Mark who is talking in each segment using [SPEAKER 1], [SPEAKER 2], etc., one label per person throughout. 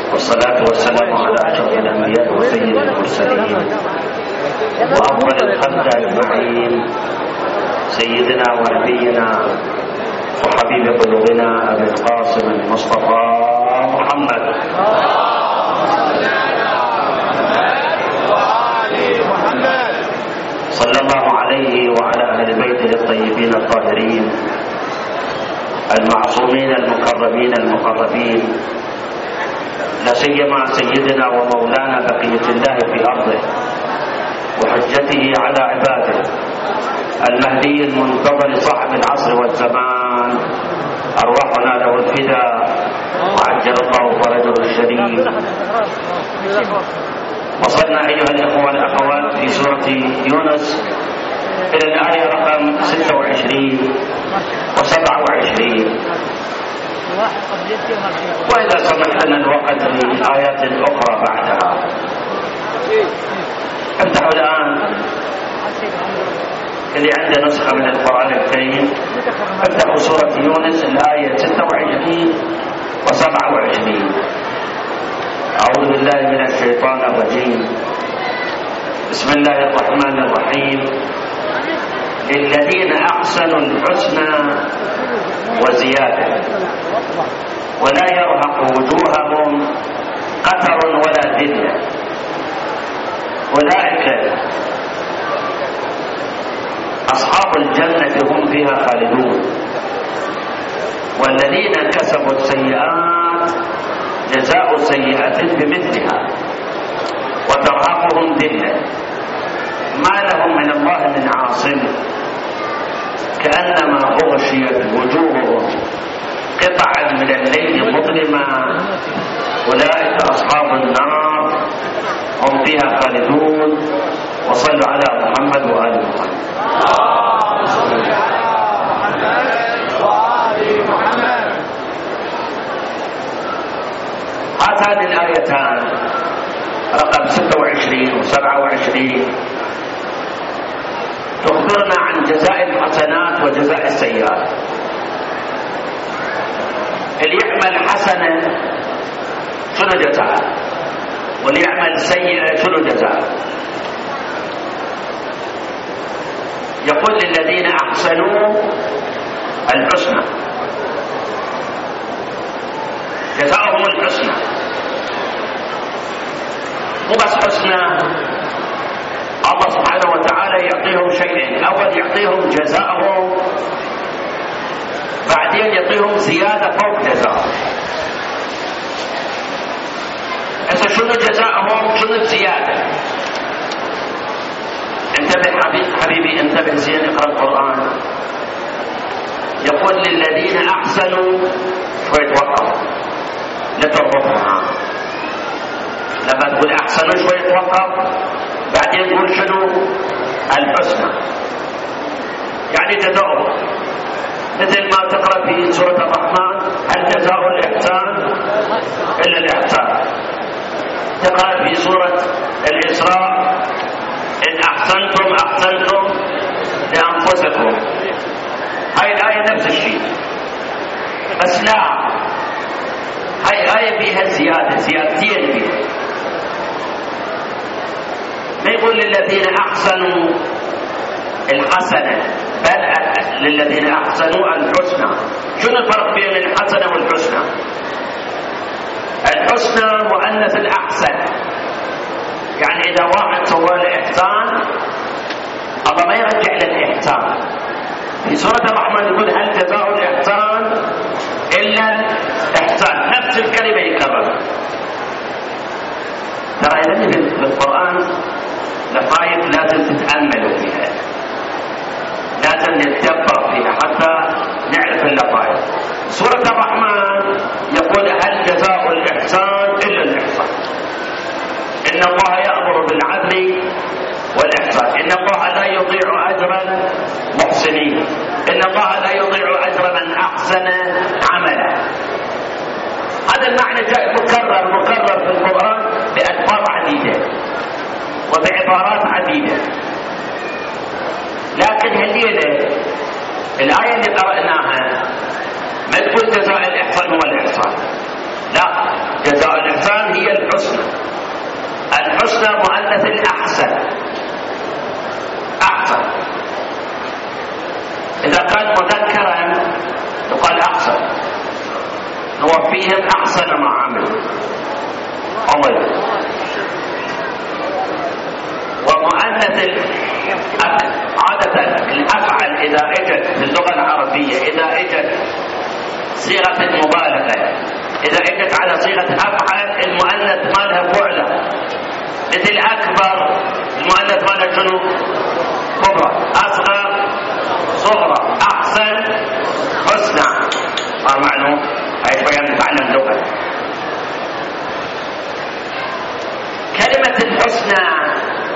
[SPEAKER 1] والصلاة والسلام على أشرف الأنبياء وسيد المرسلين وأفضل الخلق أجمعين سيدنا ونبينا وحبيب قلوبنا أبي القاسم المصطفى محمد صلى الله عليه وعلى أهل بيته الطيبين الطاهرين المعصومين المقربين المقربين، لا سيما سيدنا ومولانا بقية الله في أرضه وحجته على عباده المهدي المنتظر صاحب العصر والزمان، أرواحنا له الفداء وعجل الله فرجه الشريف. وصلنا أيها الإخوة والأخوات في سورة يونس إلى الآية رقم 26 و27، وإذا سمح لنا الوقت لآيات أخرى بعدها. افتحوا الآن اللي عنده نسخة من القرآن الكريم، افتحوا سورة يونس الآية 26 و27. أعوذ بالله من الشيطان الرجيم. بسم الله الرحمن الرحيم. للذين أحسنوا الحسنى وزيادة ولا يرهق وجوههم قتر ولا ذلة أولئك أصحاب الجنة هم فيها خالدون والذين كسبوا السيئات جزاء سيئة بمثلها وترهقهم ذلة ما لهم من الله من عاصم كأنما أغشيت وجوههم قطعا من الليل مظلما أولئك أصحاب النار هم فيها خالدون. وصلوا على محمد وآل محمد. هاتان الآيتان رقم 26 و27 تخبرنا عن جزاء الحسنات وجزاء السيئات. اللي يعمل حسنة شنو جزاء، واللي يعمل سيئة شنو جزاء. يقول للذين أحسنوا الحسنى جزاؤهم الحسنى، مو بس حسنى، الله سبحانه وتعالى يعطيهم شيئين، أول يعطيهم جزاءهم بعدين يعطيهم زيادة فوق جزاءهم. هسه شنو جزاءهم شنو الزيادة؟ انتبه حبيبي انتبه زين، اقرأ القرآن. يقول للذين أحسنوا، شوي توقف لا تربطها، لما تقول أحسنوا شوي توقف بعدين نقول شنو الحسنى، يعني جزاؤه. مثل ما تقرأ في سورة الرحمن هل جزاء الإحسان إلا الإحسان، تقرأ في سورة الإسراء إن أحسنتم أحسنتم لأنفسكم، هاي الآية نفس الشيء، بس لا، هاي الآية فيها زيادتين فيها. ما يقول للذين أحسنوا الحسنة بل للذين أحسنوا الحسنى. شنو الفرق بين الحسنة والحسنى؟ الحسنى مؤنث الأحسن، يعني إذا واحد سوى الإحسان الله ما يرجع للإحسان. في سورة الرحمن يقول هل جزاء الإحسان إلا الإحسان، نفس الكلمة يكرر. ترى هذه في القرآن لطائف لازم تتأملوا فيها، لازم نتدبر فيها حتى نعرف اللطائف. سورة الرحمن يقول هل جزاء الإحسان إلا الإحسان، إن الله يأمر بالعدل والإحسان، إن الله لا يضيع أجر المحسنين، إن الله لا يضيع أجر من أحسن عملا. هذا المعنى جاء مكرر في القرآن بألفاظ عديدة وبعبارات عديدة، لكن هذه الآية اللي قرأناها ما تقول جزاء الإحسان هو الإحسان، لا، جزاء الإحسان المؤنث الأحسن. أحسن إذا كان مذكرا يقال أحسن، نوفيهم أحسن ما عملوا. الله. ومؤنث عادة الأفعل إذا اجت في اللغة العربية، إذا اجت صيغة المبالغة، إذا اجت على صيغة أفعل المؤنث مالها فعلة. مثل أكبر المؤنث مالها شنو؟ كبرى. أصغر صغرى. أحسن حسنى. صار معلوم؟ هاي شوية نتعلم لغة. كلمة الحسنى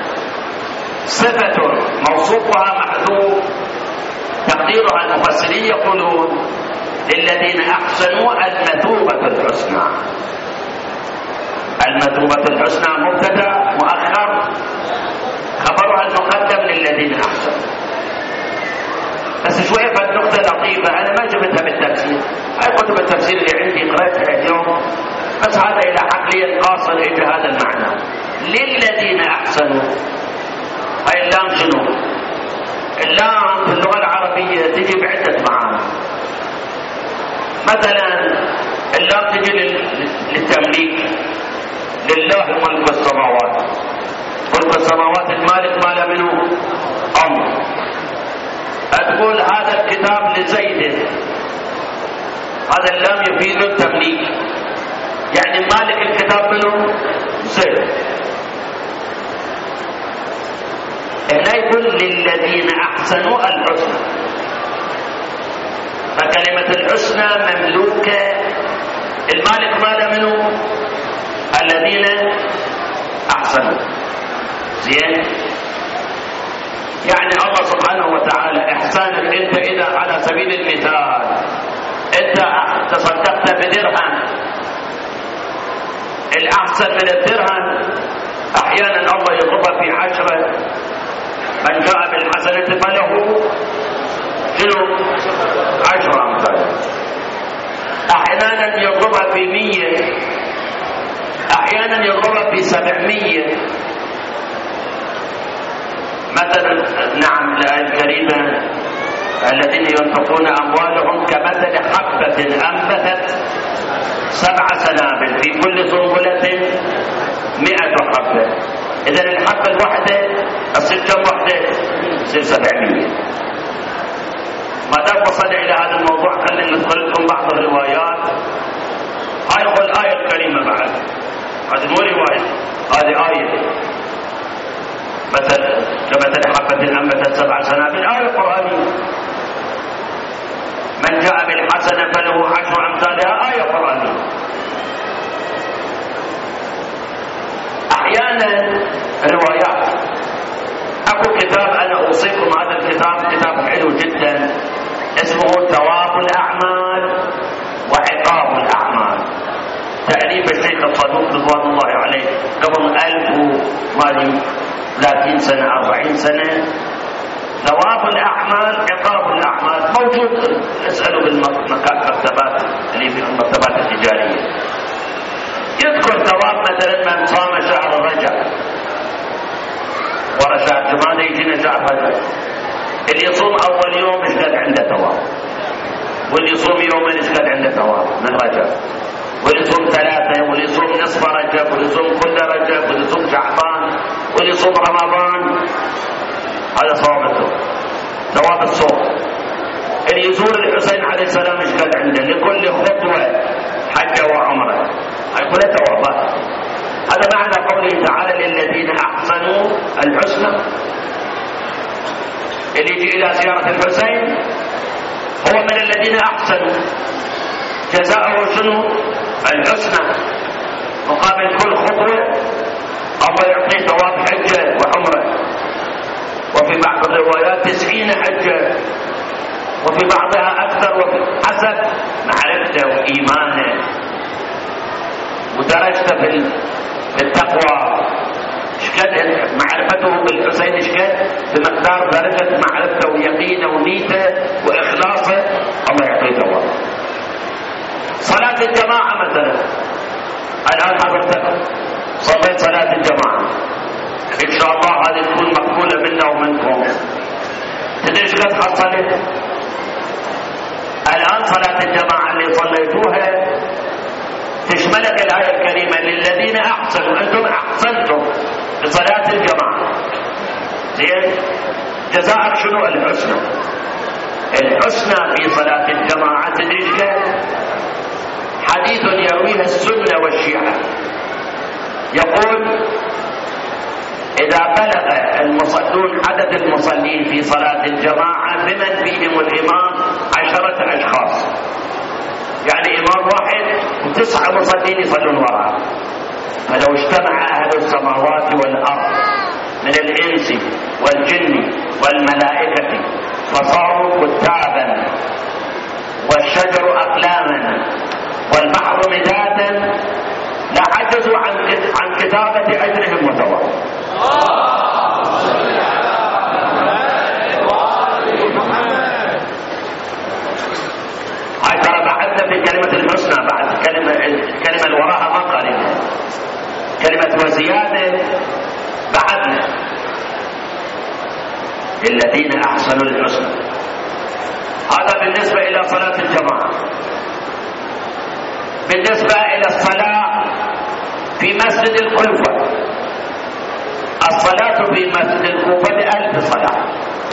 [SPEAKER 1] صفة موصوفها محذوف، تقديرها المفسرين يقولون للذين أحسنوا المثوبة الحسنى. المثوبة الحسنى مبتدأ مؤخر، خبرها المقدم للذين أحسنوا. بس شوية فالنقطة لطيفة أنا ما جبتها بالتفسير، هاي كتب التفسير اللي عندي قرأتها اليوم، بس هذا إلى عقلية قاصر إلى هذا المعنى. للذين أحسنوا، هاي اللام شنو؟ اللام في اللغة العربية تجي بعدة معاني. مثلا اللام تجي للتمليك، لله ملك السماوات. ملك السماوات المالك مال منه أمر. تقول هذا الكتاب لزيد، هذا اللام يفيد التمليك، يعني مالك الكتاب منه زيد. هنا يقول للذين أحسنوا الحسنى، فكلمة الحسنى مملوكة، المالك مال منه الذين أحسنوا. زين؟ يعني الله سبحانه وتعالى إحسانك أنت إذا على سبيل المثال أنت تصدقت بدرهم، الأحسن من الدرهم أحيانا الله يضربها في 10. من جاء بالحسنة فله شنو؟ 10 أمثال. أحيانا يضربها في 100، أحيانا يضربها في 700. مثلا نعم الآية الكريمة الذين ينفقون أموالهم كمثل حبة أنبتت 7 سنابل في كل سنبلة 100 حبة. إذن الحبة الواحدة تصير كم وحدة؟ تصير 700. ما دام وصلنا إلى هذا الموضوع خلينا ندخل لكم بعض الروايات. هاي هو الآية الكريمة بعد، هذه مو رواية، هذه آية. مثل كمثل حبة أنبتت 7 سنابل، آية قرآنية. من جاء بالحسنة فله 10 أمثالها، آية قرآنية. أحيانا روايات. أكو كتاب أنا أوصيكم هذا الكتاب، كتاب حلو جدا اسمه ثواب الأعمال وعقاب الأعمال، تأليف الشيخ الصدوق رضوان الله عليه قبل 1030 سنة 40 سنة. ثواب الأعمال عقاب الأعمال، موجود، اسألوا بالمكتبات اللي في المكتبات التجارية. يذكر ثواب مثلا من صام شهر رجب، ورا شهر جمادى يجينا شهر رجب، اللي يصوم أول يوم ايش قد عنده ثواب، واللي يصوم يومين ايش قد عنده ثواب من رجب، واللي يصوم 3، واللي يصوم نصف رجب، واللي يصوم كل رجب، واللي يصوم شعبان، واللي يصوم رمضان. هذا ثواب الصوم. اللي يزور الحسين عليه السلام ايش قد عنده لكل خطوة حج وعمرة، هاي كلها ثوابات. هذا معنى قوله تعالى للذين أحسنوا الحسنى. اللي يجي إلى زيارة الحسين هو من الذين أحسنوا، جزاؤه شنو؟ الحسنى. مقابل كل خطوة الله يعطيه ثواب حجة وعمرة، وفي بعض الروايات 90 حجة، وفي بعضها أكثر، وفي حسب معرفته وإيمانه ودرجته في التقوى. شكد معرفته بالحسين شكد بمقدار درجة معرفته ويقينه ونيته وإخلاصه الله يعطيه ثواب. صلاة الجماعة مثلا، الآن حضرتك صليت صلاة الجماعة، قد حصلت. الآن صلاة الجماعة اللي صليتوها تشملك الآية الكريمة للذين أحسنوا. أنتم أحسنتم بصلاة الجماعة، زين، جزاء شنو؟ الحسنى. الحسنى في صلاة الجماعة تدريش حديث يرويه السنة والشيعة، يقول إذا بلغ المصلون عدد المصلين في صلاة الجماعة بمن فيهم الإمام 10 أشخاص، يعني إمام واحد و9 مصلين يصلون وراءه، فلو اجتمع أهل السماوات والأرض من الإنس والجن والملائكة فصاروا كتابا والشجر أقلاما والبحر مدادا لعجزوا عن كتابة أجرهم وثوابهم. هاي ترى بعدنا في كلمة الحسنى، بعد الكلمة اللي وراها ما قالنا كلمة وزيادة بعدنا الذين أحسنوا الحسنى. هذا بالنسبة إلى صلاة الجماعة. بالنسبة إلى الصلاة في مسجد الكوفة، الصلاة في مسجد الكوفة 1000 صلاة،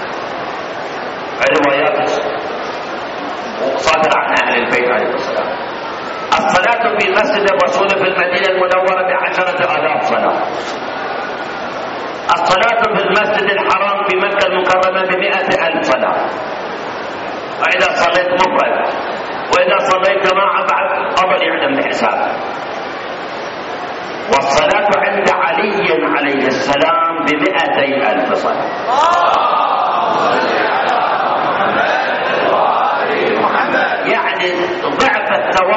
[SPEAKER 1] روايات صادرة عن أهل البيت عليه السلام. الصلاة في مسجد الرسول في المدينة المنورة 10,000 صلاة. الصلاة في المسجد الحرام في مكة المكرمة 100,000 صلاة، وإذا صليت مفرد وإذا صليت جماعة بعد أفضل يعلم بحساب. والصلاة عند علي عليه السلام 200,000 صلاة. يعني ضعف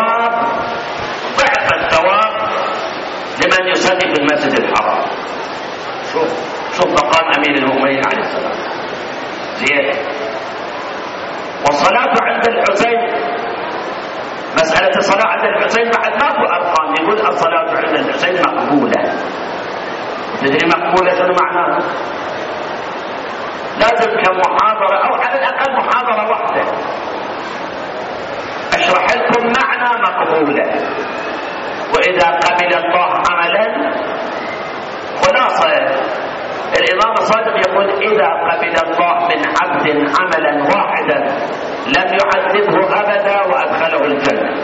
[SPEAKER 1] الثواب لمن يصلي في المسجد الحرام. شوف مقام أمير المؤمنين عليه السلام زين. والصلاة عند الحسين، مسألة الصلاة عند الحسين بعد ماكو أرقام، يقول الصلاة عند الحسين مقبولة. تدري مقبولة شنو معناها؟ لازم كمحاضرة أو على الأقل محاضرة واحدة أشرح لكم معنى مقبولة. وإذا قبل الله عملا، خلاصة الإمام الصادق يقول إذا قبل الله من عبد عملا واحدا لم يعذبه أبدا وأدخله الجنة.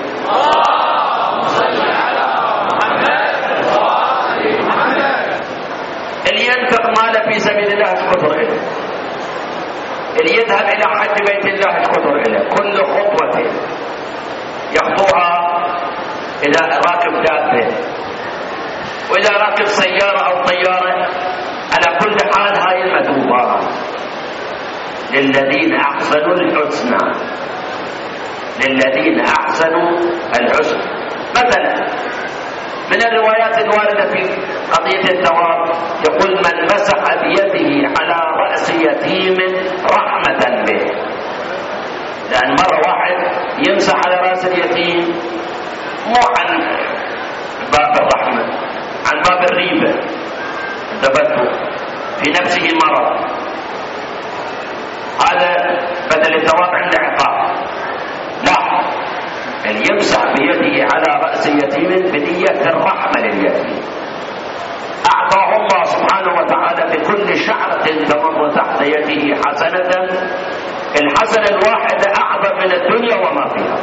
[SPEAKER 1] اللي ينفق ماله في سبيل الله اشكر له، اللي يذهب إلى حج بيت الله اشكر له. كل خطوة يخطوها إذا راكب دابة وإذا راكب سيارة أو طيارة، على كل حال هاي المثوبات للذين أحسنوا الحسنى. للذين أحسنوا الحسنى. مثلا من الروايات الواردة في قضية الثواب يقول من مسح بيده على رأس يتيم رحمة به، لأن مرة واحد يمسح على رأس اليتيم مو عن باب الرحمة، عن باب الريبة، تبدو في نفسه مرض، هذا بدل الثواب عند عقاب. لا، اللي يمسح بيده على رأس يتيم بنية الرحمة لليتيم أعطاه الله سبحانه وتعالى بكل شعرة تمر تحت يده حسنة، الحسنة الواحدة أعظم من الدنيا وما فيها.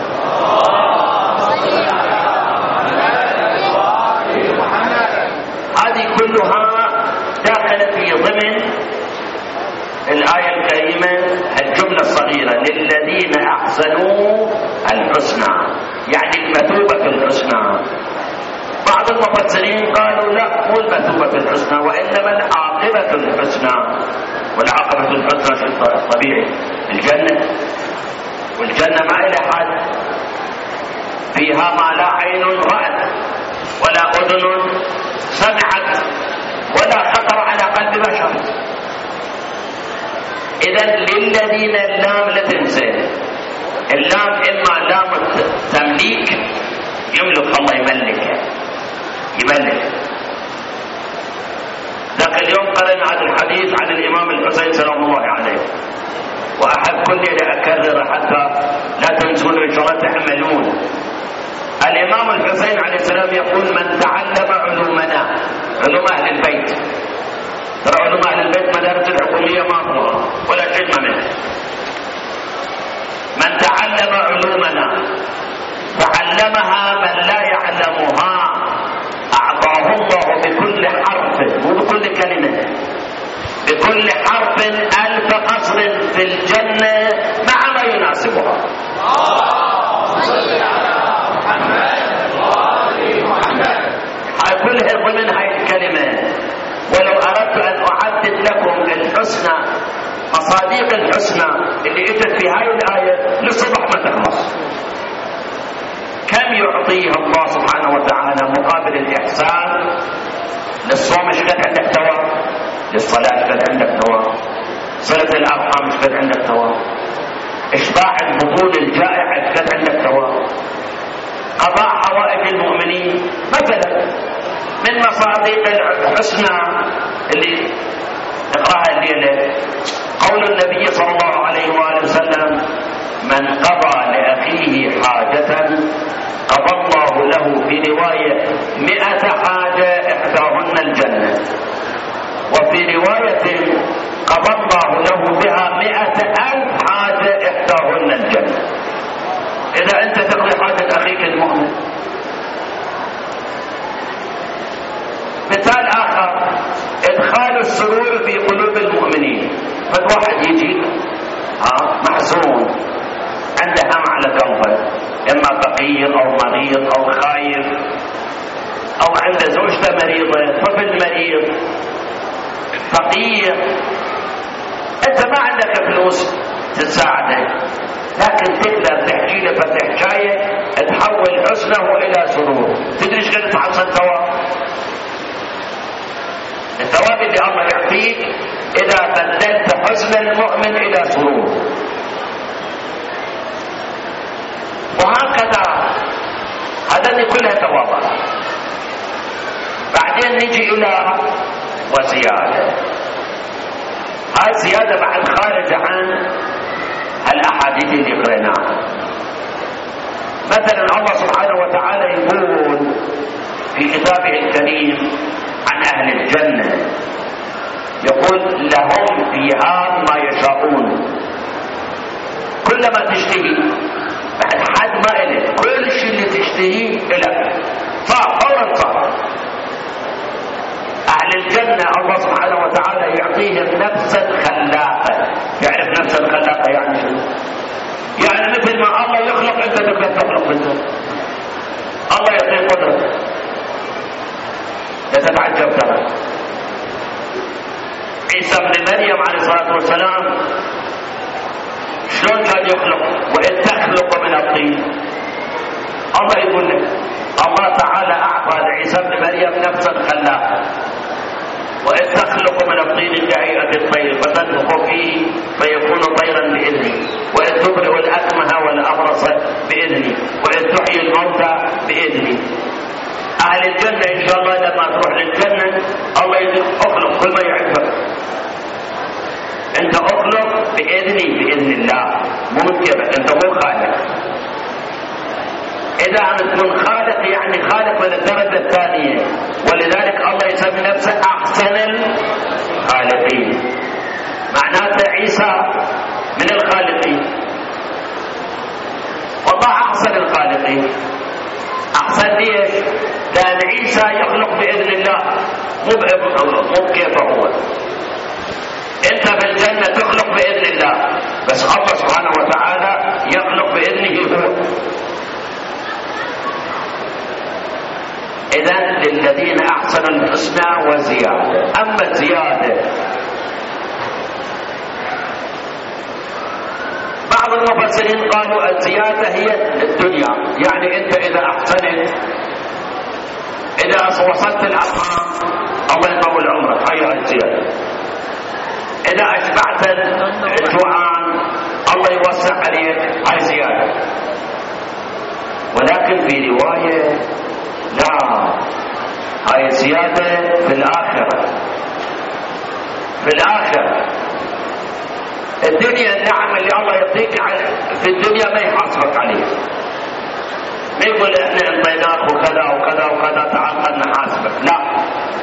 [SPEAKER 1] هذه كلها داخلة في ضمن الآية الكريمة الجملة الصغيرة للذين أحسنوا الحسنى، يعني المثوبة الحسنى. بعض المفسرين قالوا لا، مو المثوبة الحسنى وإنما العاقبة الحسنى. والعاقبة الحسنى شيء طبيعي، الجنة، والجنة ما إلى حد، فيها ما لا عين رأت ولا أذن سمعت ولا خطر على قلب بشر. إذن للذين اللام لا تنسى، اللام إما لام تمليك، يملك الله يملك. ذاك اليوم قرأنا هذا الحديث عن الإمام الحسين سلام الله عليه، كل ليلة أكرر حتى لا تنسون إن شاء الله تعملون. الإمام الحسين عليه السلام يقول: من تعلم علومنا، علوم أهل البيت، ترى علوم أهل البيت مدارس الحكومية ما فيها ولا شيء منه. من تعلم علومنا فعلمها من لا يعلمها أعطاه الله بكل حرف، مو بكل كلمة، بكل حرف 1000 قصر في الجنة مع ما يناسبها. كلها ضمن هاي الكلمة. ولو أردت أن أعدد لكم الحسنى، مصادق الحسنى اللي اتت في هاي الآية للصبح ما تخلص. كم يعطيه الله سبحانه وتعالى مقابل الإحسان؟ للصوم ايش قد عندك ثواب؟ للصلاة ايش قد عندك ثواب؟ صلة الأرحام ايش قد عندك ثواب؟ إشباع البطون الجائع ايش قد عندك ثواب؟ قضاء حوائج المؤمنين مثلا من مصادق الحسنى اللي نقراها الليله قول النبي صلى الله عليه واله وسلم: من قضى لاخيه حاجه قضى الله له، في روايه 100 حاجه احداهن الجنه، وفي روايه قضى الله له بها 100,000 حاجه احداهن الجنه. إذا أنت تقضي حاجة أخيك المؤمن. مثال آخر: إدخال السرور في قلوب المؤمنين. فالواحد يجي محزون، عنده هم على قلبه، إما فقير أو مريض أو خايف، أو عنده زوجته مريضة، طفل مريض، فقير، أنت ما عندك فلوس تساعده، لكن تقدر تحكي له فتحكايه تحول حزنه الى سرور. تدري ايش قد تحصل ثواب؟ الثواب اللي الله يعطيك اذا بدلت حزن المؤمن الى سرور. وهكذا هذا كلها ثوابات. بعدين نجي الى وزياده. هاي زياده بعد خارج عن الأحاديث اللي قرأناها. مثلا الله سبحانه وتعالى يقول في كتابه الكريم عن أهل الجنة، يقول: لهم فيها ما يشاءون، كلما تشتهي، بعد حد ما إلك، كل شيء اللي تشتهيه إلك صار فورا صار. أهل الجنة الله سبحانه وتعالى يعطيهم نفسا خلاقة. يعرف نفسا خلاقة يعني شو؟ يعني مثل ما الله يخلق أنت تقدر تخلق منه. الله يعطيه قدرة، لا تتعجب. ترى عيسى بن مريم عليه الصلاة والسلام شلون كان يخلق؟ وإذ تخلق من الطين. الله يقول لك الله تعالى أعطى لعيسى بن مريم نفسا خلاقة، وإذ تخلق من الطين كهيئة الطير فتنفخ فيه فيكون طيرا بإذني، وإذ تبرئ الأكمه والأبرص بإذني، وإذ تحيي الموتى بإذني. أهل الجنة إن شاء الله لما تروح للجنة الله يقول: أخلق كل ما يعجبك، أنت أخلق بإذني، بإذن الله، مو من كيفك، أنت مو خالق. إذا عم تكون خالق يعني خالق من الدرجة الثانية، ولذلك الله يسمي نفسه أحسن الخالقين. معناته عيسى من الخالقين، والله أحسن الخالقين. أحسن ليش؟ لأن عيسى يخلق بإذن الله، مو كيفه هو. أنت في الجنة تخلق بإذن الله، بس الله سبحانه وتعالى يخلق بإذنه هو. إذن للذين أحسنوا الحسنى وزيادة. أما الزيادة بعض المفسرين قالوا الزيادة هي الدنيا، يعني أنت إذا أحسنت، إذا وصلت الأرحام الله يطول عمرك، هي الزيادة. إذا أشبعت الجوعان الله يوسع عليك، هاي زيادة. ولكن في رواية لا، هاي زيادة في الآخرة. في الآخرة الدنيا النعم اللي الله يعطيك في الدنيا ما يحاسبك عليها، ما يقول احنا انطيناك وكذا وكذا وكذا تعال خلنا نحاسبك، لا.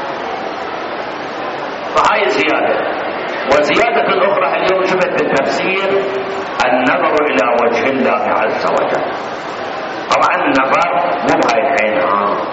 [SPEAKER 1] فهاي زيادة. وزيادة أخرى اليوم شفت بالتفسير النظر إلى وجه الله عز وجل. طبعا النظر مو بهاي الحين،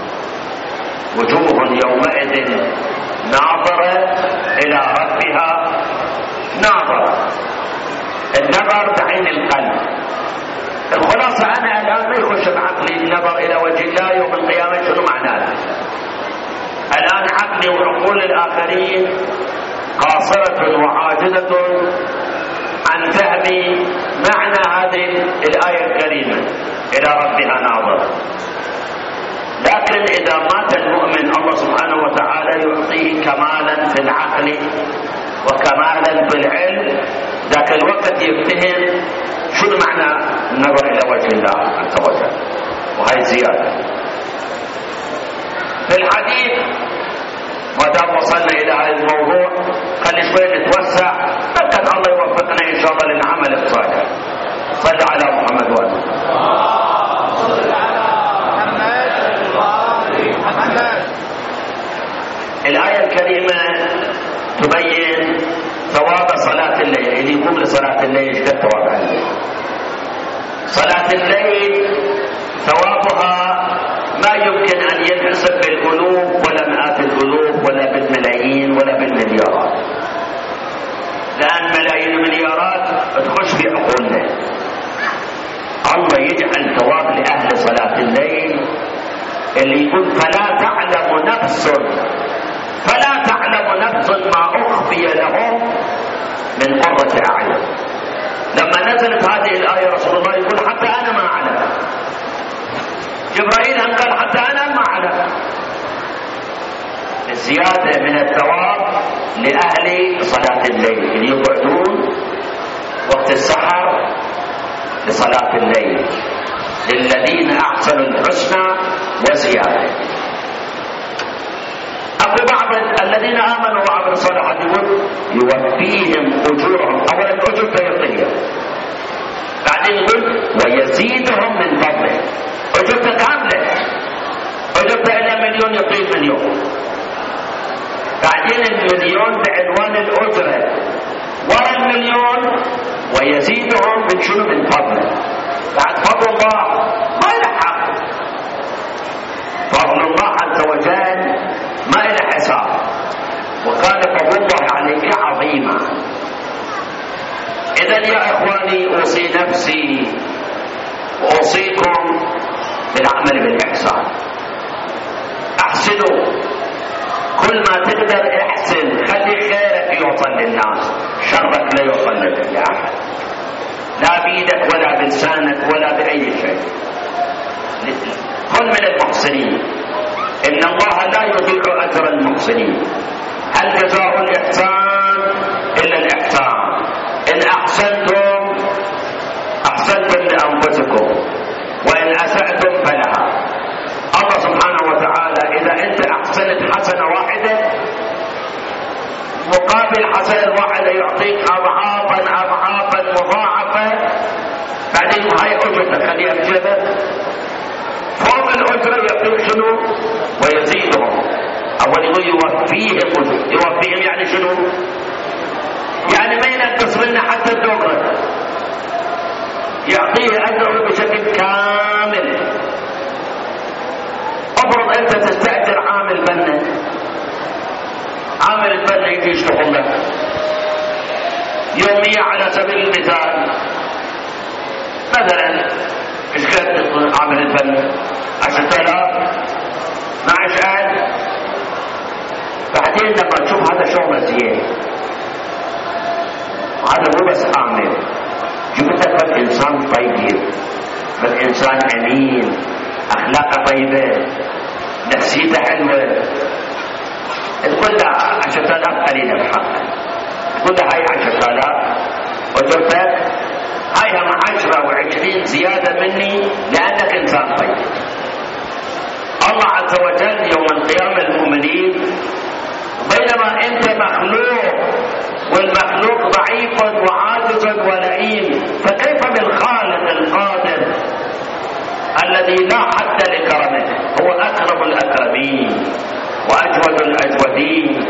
[SPEAKER 1] وجوه يومئذ ناظرة إلى ربها ناظرة. النظر بعين القلب. الخلاصة أنا الآن ما يخش بعقلي النظر إلى وجه الله يوم القيامة شنو معناه. الآن عقلي وعقول الآخرين قاصرة وعاجزة عن فهم معنى هذه الآية الكريمة إلى ربها ناظر. لكن إذا مات المؤمن الله سبحانه وتعالى يعطيه كمالا في العقل وكمالا في العلم، ذاك الوقت يفتهم شنو معنى النظر إلى وجه الله عز وجل. وهي زيادة في الحديث. ما دام وصلنا إلى هذا الموضوع خلي شوي نتوسع، لكن الله يوفقنا إن شاء الله للعمل الصالح. صل على محمد وآله. الآية الكريمة تبين ثواب صلاة الليل. اللي يقوم لصلاة الليل ايش قد ثواب الليل؟ صلاة الليل ثوابها ما يمكن أن ينحسب بالألوف ولا مئات الألوف ولا بالملايين ولا بالمليارات، لأن ملايين المليارات تخش في عقولنا. الله يجعل ثواب لأهل صلاة الليل اللي يقول فلا تعلم نفس ما أخفي لهم من قرة أعين. لما نزلت هذه الآية رسول الله يقول حتى أنا ما أعلم. جبرائيل هم قال حتى أنا ما أعلم. الزيادة من الثواب لأهل صلاة الليل اللي يقعدون وقت السحر لصلاة الليل، للذين أحسنوا الحسنى وزيادة. أقول بعض الذين آمنوا وعملوا الصالحات يقول يوفيهم أجورهم. أولا الأجور يعطيهم، بعدين يقول ويزيدهم من فضله. أجرته كاملة، أجرته إلى مليون يعطيه مليون. بعدين المليون بعنوان الأجرة، ورا المليون ويزيدهم من شنو؟ من فضله. بعد فضل الله ما يلحق. فضل الله عز وجل ما له حساب، وكان فضل الله عليك عظيما. إذن يا إخواني أوصي نفسي وأوصيكم بالعمل بالإحسان. أحسنوا، كل ما تقدر احسن، خلي خيرك يوصل للناس، شرك لا يوصل لأحد، لا بيدك ولا بلسانك ولا بأي شيء. كن من المحسنين، إن الله لا يضيع أجر المحسنين. هل جزاء الإحسان إلا الإحسان؟ إن أحسنتم أحسنتم لأنفسكم وإن أسأتم فلها. الله سبحانه وتعالى إذا أنت أحسنت حسنة واحدة مقابل حسنة واحدة يعطيك أضعافا مضاعفة. بعدين هاي أجرتك خليها بجيبك، فوق الأجرة يعطيك شنو؟ ويزيدهم. أول يقول يوفيهم يعني شنو؟ يعني ما ينقص منه حتى الدغرة، يعطيه أجره بشكل كامل. افرض أنت تستأجر عامل بنا، عامل البنا يجي يشتغل لك يومية على سبيل المثال، مثلا ايش قد عامل البنا؟ 10,000 12,000. بعدين لما تشوف هذا شغله زين، هذا مو بس عامل، جبت لك انسان طيب، انسان امين، اخلاقه طيبه، نفسيته حلوه، تقول له 10,000 قليله بحقك، تقول له هاي 10,000 وجبتك، هاي هم 10 و20 زياده مني لانك انسان طيب. الله عز وجل يوم القيامه المؤمنين، بينما انت مخلوق والمخلوق المخلوق ضعيف وعاجز ولئيم، فكيف بالخالق القادر الذي لا حد لكرمه، هو أكرم الأكرمين وأجود الأجودين،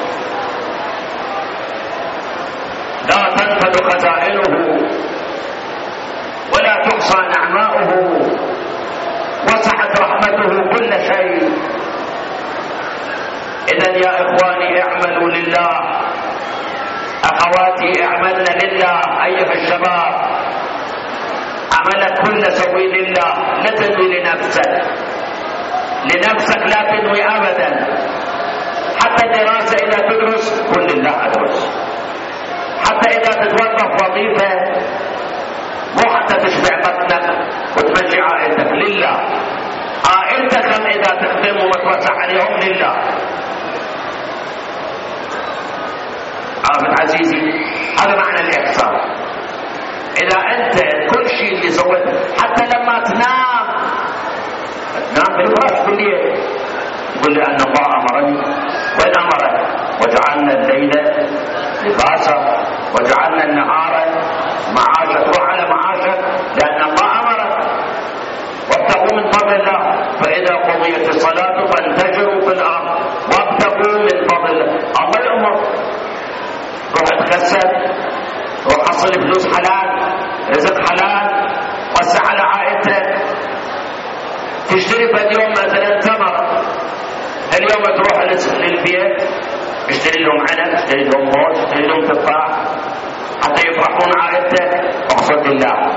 [SPEAKER 1] لا تنفد خزائنه ولا تحصى نعماؤه، وسعت رحمته كل شيء. إذن يا إخواني اعملوا لله، أخواتي اعملن لله، أيها الشباب عملك كل سوي لله، لا تنوي لنفسك، لنفسك لا تنوي أبدا. حتى الدراسة إذا تدرس قل لله أدرس، حتى إذا تتوظف وظيفة مو حتى تشبع بطنك وتمشي عائلتك، لله. عائلتك إذا تخدم وتوسع عليهم لله. عرفت عزيزي؟ هذا معنى الإحسان. إذا أنت كل شيء اللي سويته، حتى لما تنام بالفراش كل ليل تقول لي أن الله أمرني، وإن أمرك وجعلنا الليل لباسا وجعلنا النهار معاشا، تروح على معاشك لأن الله أمرك، وابتغوا من فضل الله، فإذا قضيت الصلاة فانتشروا في الأرض وابتغوا من فضل الله يأمر. روح اتكسب، روح حصل فلوس حلال، رزق حلال، وسع على عائلتك، تشتري في اليوم مثلا تمر، اليوم تروح للبيت اشتري لهم عنب، اشتري لهم موز، اشتري لهم تفاح حتى يفرحون عائلتك. اقصد الله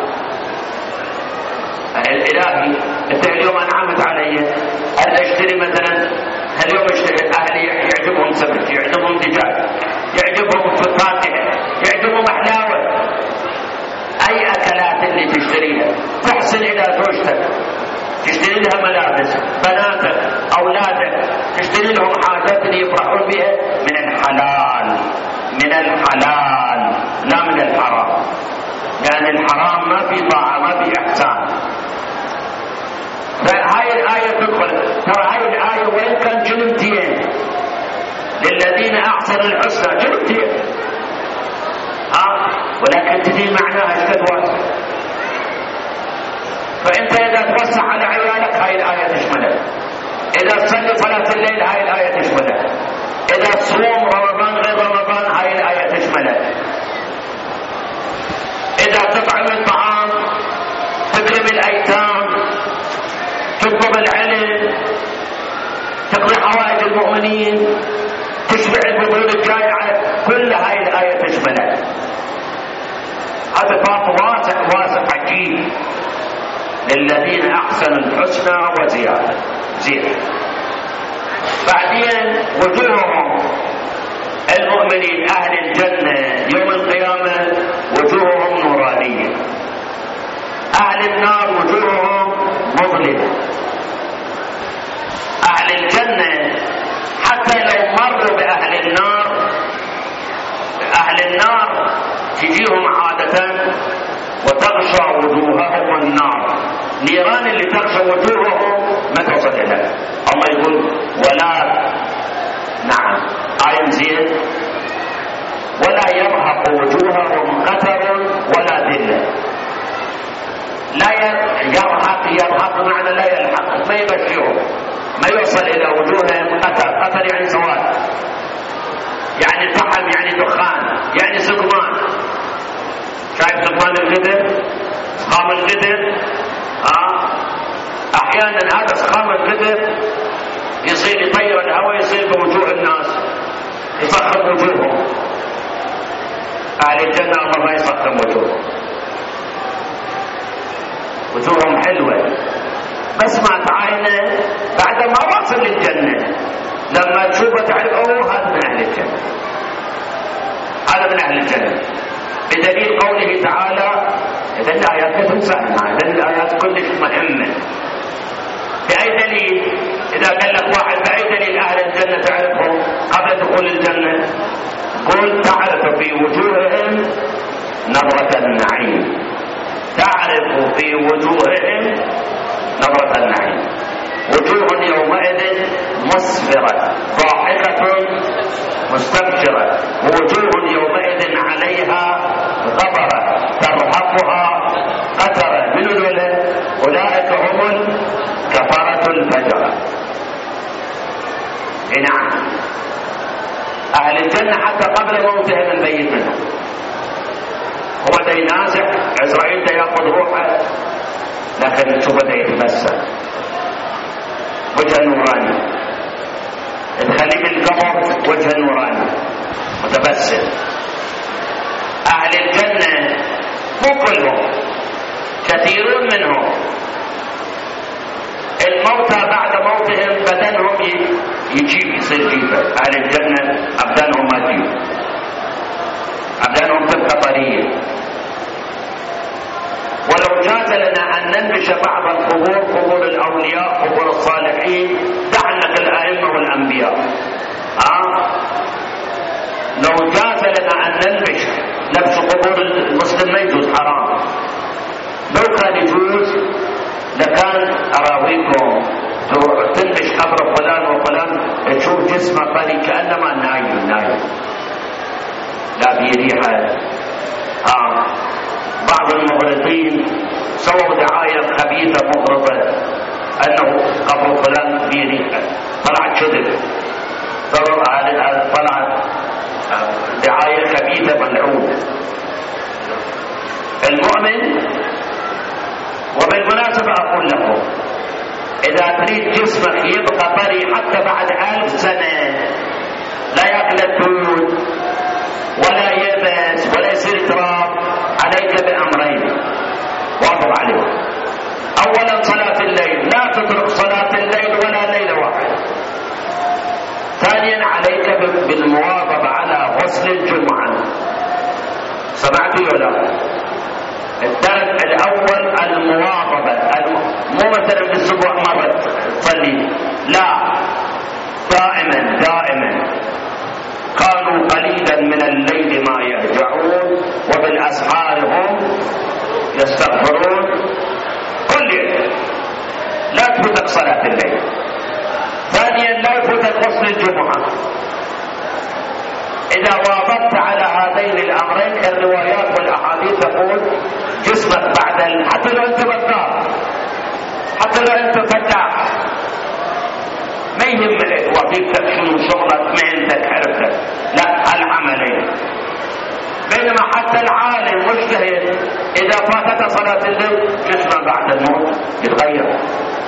[SPEAKER 1] الالهي، انت اليوم انعمت علي، هل اشتري مثلا اليوم اشتري اهلي يعجبهم سمك، يعجبهم دجاج، يعجبهم فاكهه، يعجبهم حلاوه، اي اكلات اللي تشتريها تحسن الى زوجتك، تشتري لها ملابس، بناتك، اولادك، تشتري لهم حاجات اللي يفرحون بها من الحلال، من الحلال لا من الحرام، لان الحرام ما في طاعه، ما في احسان. فهاي الايه تدخل، ترى هاي الايه وين كان جنبتين للذين احسنوا الحسنى، جنبتين ولكن تدري معناها ايش قد واسع. فانت اذا توسع على عيالك هاي الايه تشملك، اذا تصلي صلاه الليل هاي الايه تشملك، اذا تصوم رمضان غير رمضان هاي الايه تشملك، اذا تطعم الطعام، تكرم الايتام، تطلب العلم، تقضي حوائج المؤمنين، تشبع البطون الجائعه، كل هاي الايه تشملك. هذا باب واسع واسع عجيب، للذين احسنوا الحسنى وزياده. بعدين وجوههم المؤمنين اهل الجنه يوم القيامه وجوههم نورانيه، اهل النار وجوههم مظلمه. اهل الجنه حتى لو مروا باهل النار، اهل النار تجيهم عاده وتغشى وجوههم النار، نيران اللي تغشى وجوههم ما توصل إليها. الله يقول ولا نعم آية زين، ولا يرهق وجوههم قتر ولا ذلة. لا يرهق معنى لا يلحق، ما يبشرهم، ما يوصل إلى وجوههم قتر. قتر يعني سواد، يعني فحم، يعني دخان، يعني سقمان. شايف سقمان القدر، سقام القدر، احيانا هذا سقام القدر يصير يطير الهواء، يصير بوجوه الناس، يسخن وجوههم. اهل الجنه الله ما يسخن وجوههم، وجوههم حلوه، بس ما تعاينه بعد ما وصل للجنه لما تشوفه تعرف هذا من اهل الجنه، هذا من اهل الجنه، بدليل قوله تعالى. إذا الآيات لا تنساها، إذا الآيات كلش مهمة. بأي دليل؟ إذا قال لك واحد بأي دليل أهل الجنة تعرفهم قبل دخول الجنة؟ قل تعرف في وجوههم نظرة النعيم، تعرف في وجوههم نظرة النعيم. وجوه يومئذ مسفرة ضاحكة مستبشرة، ووجوه يومئذ غبرة ترهقها قترة. من ذولا؟ أولئك هم الكفرة الفجرة. نعم، أهل الجنة حتى قبل موتهم البيت منهم. هو دا ينازع عزرائيل دا ياخذ روحه، لكن شوفه دا يتبسم، وجه نوراني، تخليه بالقبر وجه نوراني متبسم. أهل الجنة مو كلهم، كثيرون منهم الموتى بعد موتهم بدنهم يجيب يصير جيفة. أهل الجنة أبدانهم ما تجيب، أبدانهم تبقى طرية. ولو جاز لنا أن ننبش بعض القبور، قبور الأولياء، قبور الصالحين، دعنك الأئمة والأنبياء، لو جاز لنا أن ننبش نبش قبور المسلم ما يجوز، حرام. لو كان يجوز لكان أراويكم تنبش قبر فلان وفلان تشوف جسمه طري كأنما نايم، لا في ريحة. بعض المغرضين سووا دعاية خبيثة مغرضة أنه قبر فلان في ريحة، طلعت كذب، طلعت دعاية خبيثة ملعونة. المؤمن، وبالمناسبة أقول لكم إذا تريد جسمك يبقى طري حتى بعد 1000 سنة، لا يأكل الدود ولا يبس ولا يصير تراب، عليك بأمرين واظب عليهم. أولا صلاة الليل، لا تترك صلاة الليل ولا ليلة واحدة. ثانيا عليك بالمواظبة على غسل الجمعة. سمعتوا ولا؟ الدرس الأول المواظبة، مو مثلا بالأسبوع مرة تصلي، لا، دائما. كانوا قليلا من الليل ما يهجعون وبالأسحار هم يستغفرون. كل يوم لا تفوتك صلاة الليل. ثانيا لا يفوتك غسل الجمعة. إذا واظبت على هذين الأمرين، الروايات والأحاديث تقول جسمك بعد حتى لو أنت بطال، حتى لو أنت فتاح، ما يهم وظيفتك شنو، شغلك، مهنتك، حرفتك، لا، العملين. بينما حتى العالم مجتهد إذا فاتت صلاة الليل جسمه بعد الموت يتغير.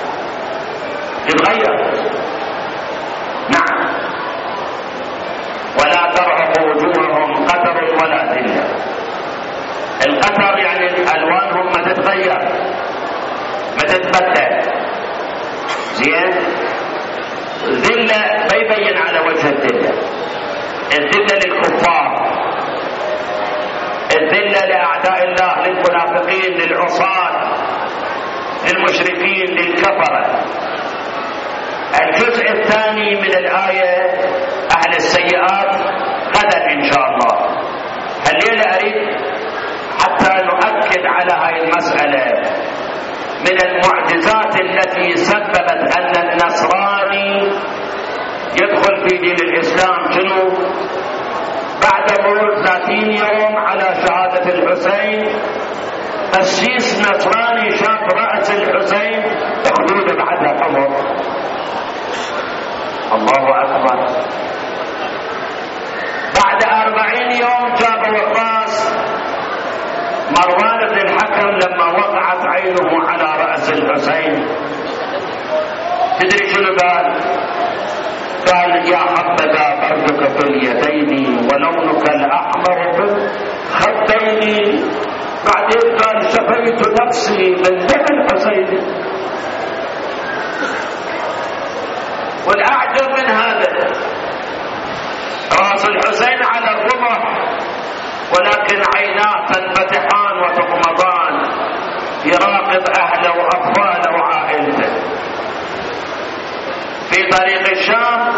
[SPEAKER 1] نعم. ولا ترهق وجوههم قتر ولا ذلة. القتر يعني ألوانهم ما تتغير، ما تتبدل. زين. ذلة ما يبين على وجه الذلة. الذلة للكفار، الذلة لأعداء الله، للمنافقين، للعصاة، للمشركين، للكفرة. الجزء الثاني من الآية أهل السيئات غدا إن شاء الله. الليلة أريد حتى نؤكد على هذه المسألة. من المعجزات التي سببت أن النصراني يدخل في دين الإسلام شنو؟ بعد مرور 30 يوم على شهادة الحسين، قسيس نصراني شاف رأس الحسين خدوده بعدها حمر. الله أكبر. بعد 40 يوم جابوا الراس مروان بن الحكم لما وقعت عينه على رأس الحسين. تدري شنو قال؟ قال: يا حبذا بردك في اليدين ولونك الأحمر في الخدين. بعدين قال: شفيت نفسي من دم الحسين. والأعجب من هذا رأس الحسين على الرمح، ولكن عيناه تنفتحان وتغمضان، يراقب أهله وأطفاله وعائلته. في طريق الشام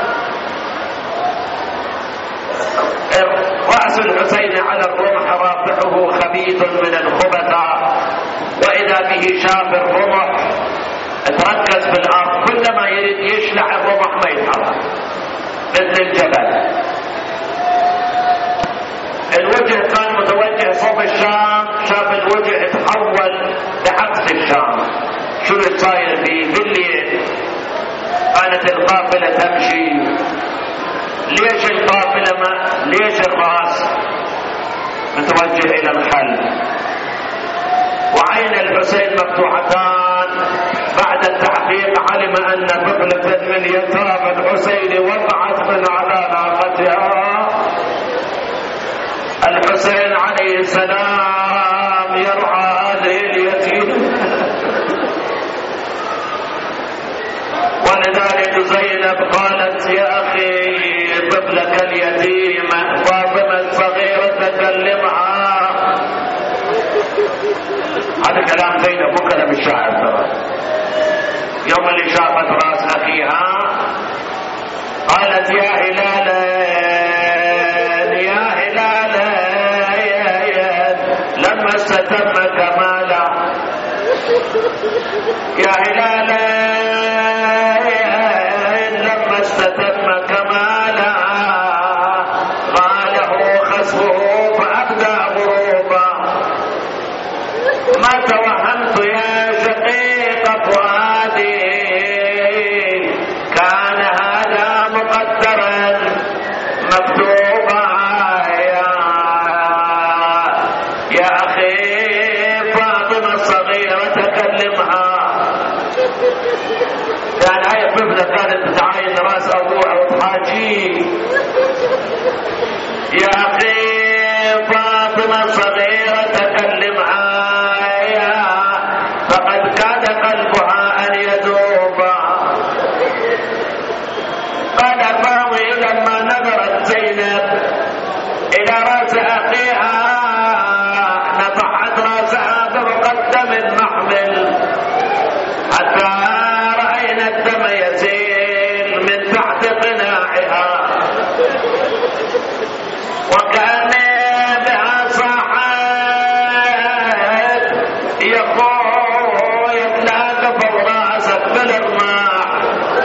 [SPEAKER 1] رأس الحسين على الرمح رافعه خبيث من الخبثاء، وإذا به شاف الرمح تركز في الأرض، كلما يريد يشلع الرمح ما يتحرك مثل الجبل. الوجه كان متوجه صوب الشام كانت القافلة تمشي. ليش القافلة ليش الرأس متوجه إلى الخلف وعين الحسين مفتوحتان؟ بعد التحقيق علم أن طفلة من يتامى الحسين وقعت من على ناقتها. الحسين عليه السلام يرعى هذه اليتيم، ولذلك زينب قالت يا أخي طفلك اليتيمة فاطمة الصغيرة تكلمها. هذا كلام زينب مو كلام الشاعر ترى. يوم اللي شافت راس أخيها قالت يا هلالا يا هلالا لما استتم كمالا، يا هلالا لما استتم كمالا غاله خسفه فأبدى غروبا. ما توهمت يا شقيق فؤادي كان هذا مقدرا مكتوبا. يا أخي فاطمة الصغيرة تكلمها. يعني هاي الطفلة كانت تعاين راس أبوها وتحاجيه. يا أخي فاطمة الصغيرة تكلمها فقد كاد قلبها أن يذوب. قال الراوي لما نظرت زينب إلى رأس أخيها نطحت رأسها بمقدم المحمل حتى رأينا الدم يسيل من تحت قناعها، وكأن بها صاحت يا خويا لا تفر راسك بالرماح،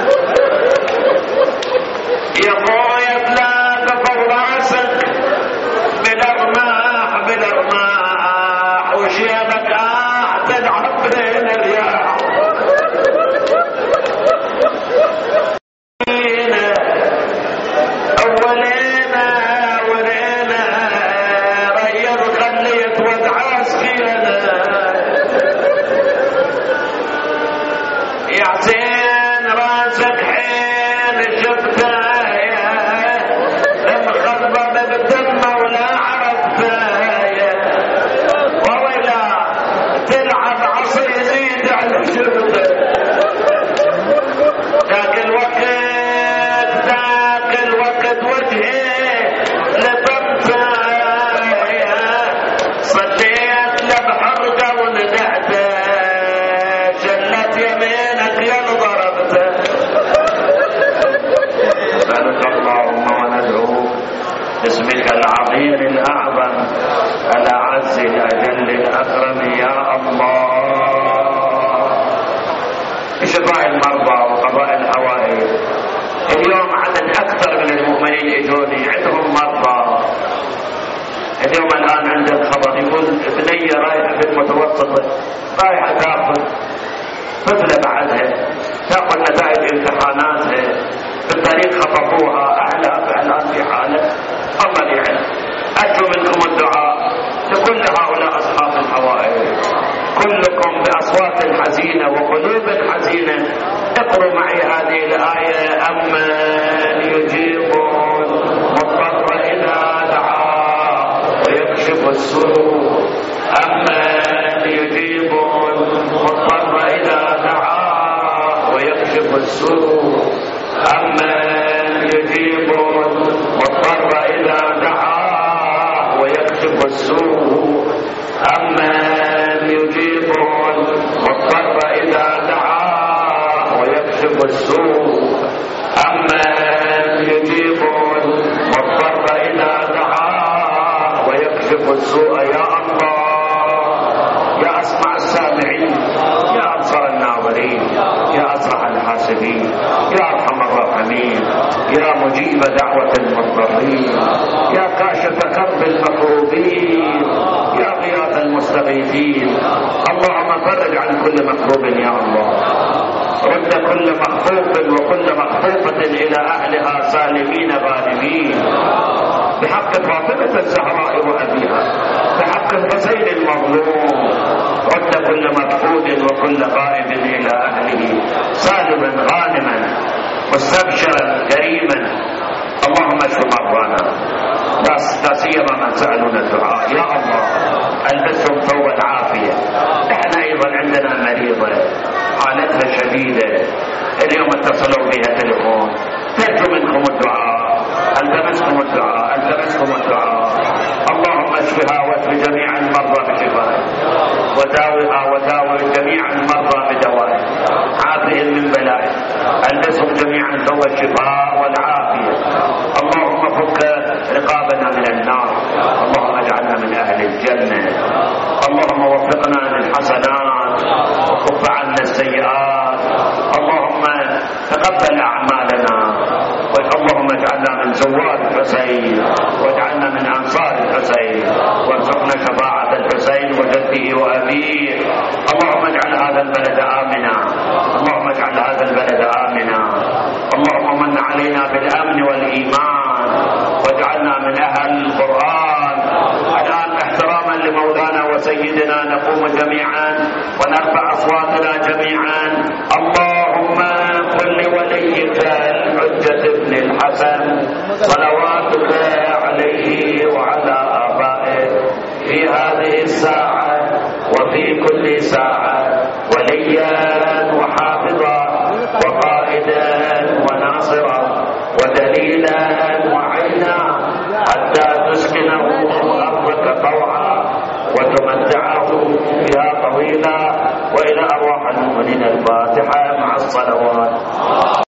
[SPEAKER 1] يا خويا لا تفر راسك بالرماح بالرماح، وشيبك تلعب بين الرياح. أولينا ورينا ريض خليت ودعاس فينا يا حسين راسك حين شفتها مخضبة بالدم ولا عرفتها وويلا تلعب عصي يزيد على شفتها. ذاك الوقت وجهي لطمته صديت لبحرقه وندهته شلت يمينك يا ضربته. نسألك اللهم وندعوك باسمك العظيم الأعظم الأعز الأجل الأكرم يا الله بشفاء المرضى وقضاء الحوائج. اليوم عدد أكثر من المؤمنين يجوني عندهم مرضى. اليوم الآن عند الخبر يقول بنية رايحة في المتوسطة رايحة تأخذ طفلة بعدها تأخذ نتائج امتحاناتها بالطريق خطفوها أهلها الآن في حالة الله يعلم. أرجو منكم الدعاء لكل هؤلاء أصحاب الحوائج. كلكم بأصوات حزينة وقلوب حزينة اقروا معي هذه الآية أمن يجيب المضطر إذا دعا ويكشف السوء. أمن يجيب المضطر إذا دعا ويكشف السوء. أمن يجيب المضطر إذا دعا ويكشف السوء. أمن يجيب المضطر إذا دعا ويكشف السوء. أمن يجيب المضطر إذا دعا ويكشف السوء. يا الله يا أسمع السامعين يا أبصر الناظرين يا أسرع الحاسبين يا أرحم الراحمين يا مجيب دعوة المضطرين يا كاشف كرب المكروبين يا غياث المستغيثين. اللهم فرج عن كل مكروب يا الله. رد كل مخطوف وكل مخطوفة إلى أهلها سالمين غانمين بحق فاطمة الزهراء وأبيها، بحق الحسين المظلوم، رد كل مفقود وكل غائب إلى أهله سالما غانما مستبشرا كريما. اللهم اشف مرضانا لا سيما من سألون الدعاء. يا الله البسهم ثوب العافية. احنا ايضا عندنا مريضة حالتها شديدة، اليوم اتصلوا بها تليفون، ترجو منكم الدعاء، التمسكم الدعاء، التمسكم الدعاء. اللهم اشفها واشف جميع المرضى بشفائك، وداوها وداوي جميع المرضى بدوائك، عافهم من بلائك، البسهم جميعا ثوب الشفاء والعافية. اللهم فك رقابنا من النار، اللهم اجعلنا من اهل الجنة، اللهم وفقنا للحسنات وكف عنا السيئات، اللهم تقبل اعمالنا، اللهم اجعلنا من زوار الحسين واجعلنا من انصار الحسين، وارزقنا شفاعة الحسين وجده وابيه. اللهم اجعل هذا البلد امنا، اللهم اجعل هذا البلد امنا، اللهم من علينا بالامن والايمان واجعلنا من اهل القرآن. الان احتراما لمولانا وسيدنا نقوم جميعا ونرفع اصواتنا جميعا. اللهم قل لوليك الحجة ابن الحسن صلواتك عليه وعلى آبائه في هذه الساعة وفي كل ساعة وليا وحافظا وقائدا وناصرا ودليلا وعينا، حتى تسكنه أرضك طوعا وتمتعه فيها طويلا. وإلى أرواح المؤمنين الفاتحة مع الصلوات.